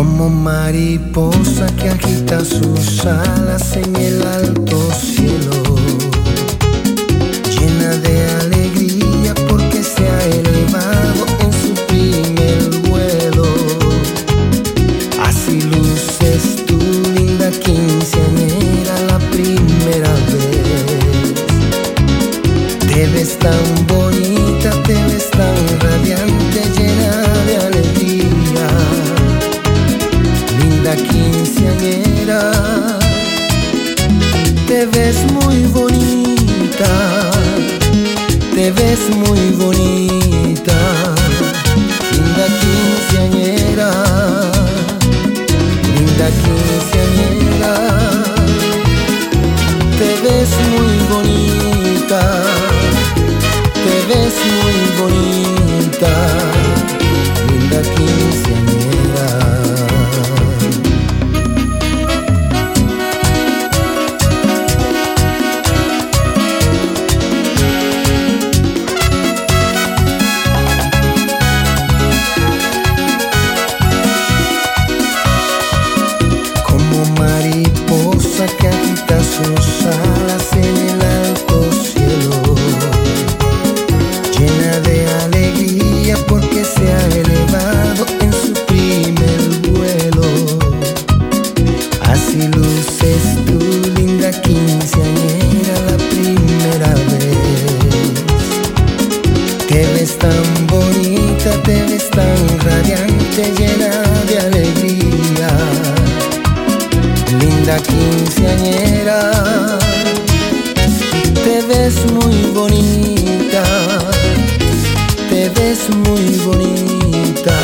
Como mariposa que agita sus alas en el alto cielo, llena de alegría porque se ha elevado en su primer vuelo. Así luces tu linda quinceañera la primera vez. Te ves tan bonita, te ves tan radiante, llena de alegría. Linda quinceañera, te ves muy bonita, te ves muy bonita. Linda quinceañera, linda quinceañera, te ves muy bonita, te ves muy bonita. Linda quinceañera. Mariposa que agita sus alas en el alto cielo, llena de alegría porque se ha elevado en su primer vuelo. Así luces tu linda quinceañera la primera vez. Te ves tan bonita, te ves tan radiante, llena de alegría. Linda quinceañera, te ves muy bonita, te ves muy bonita.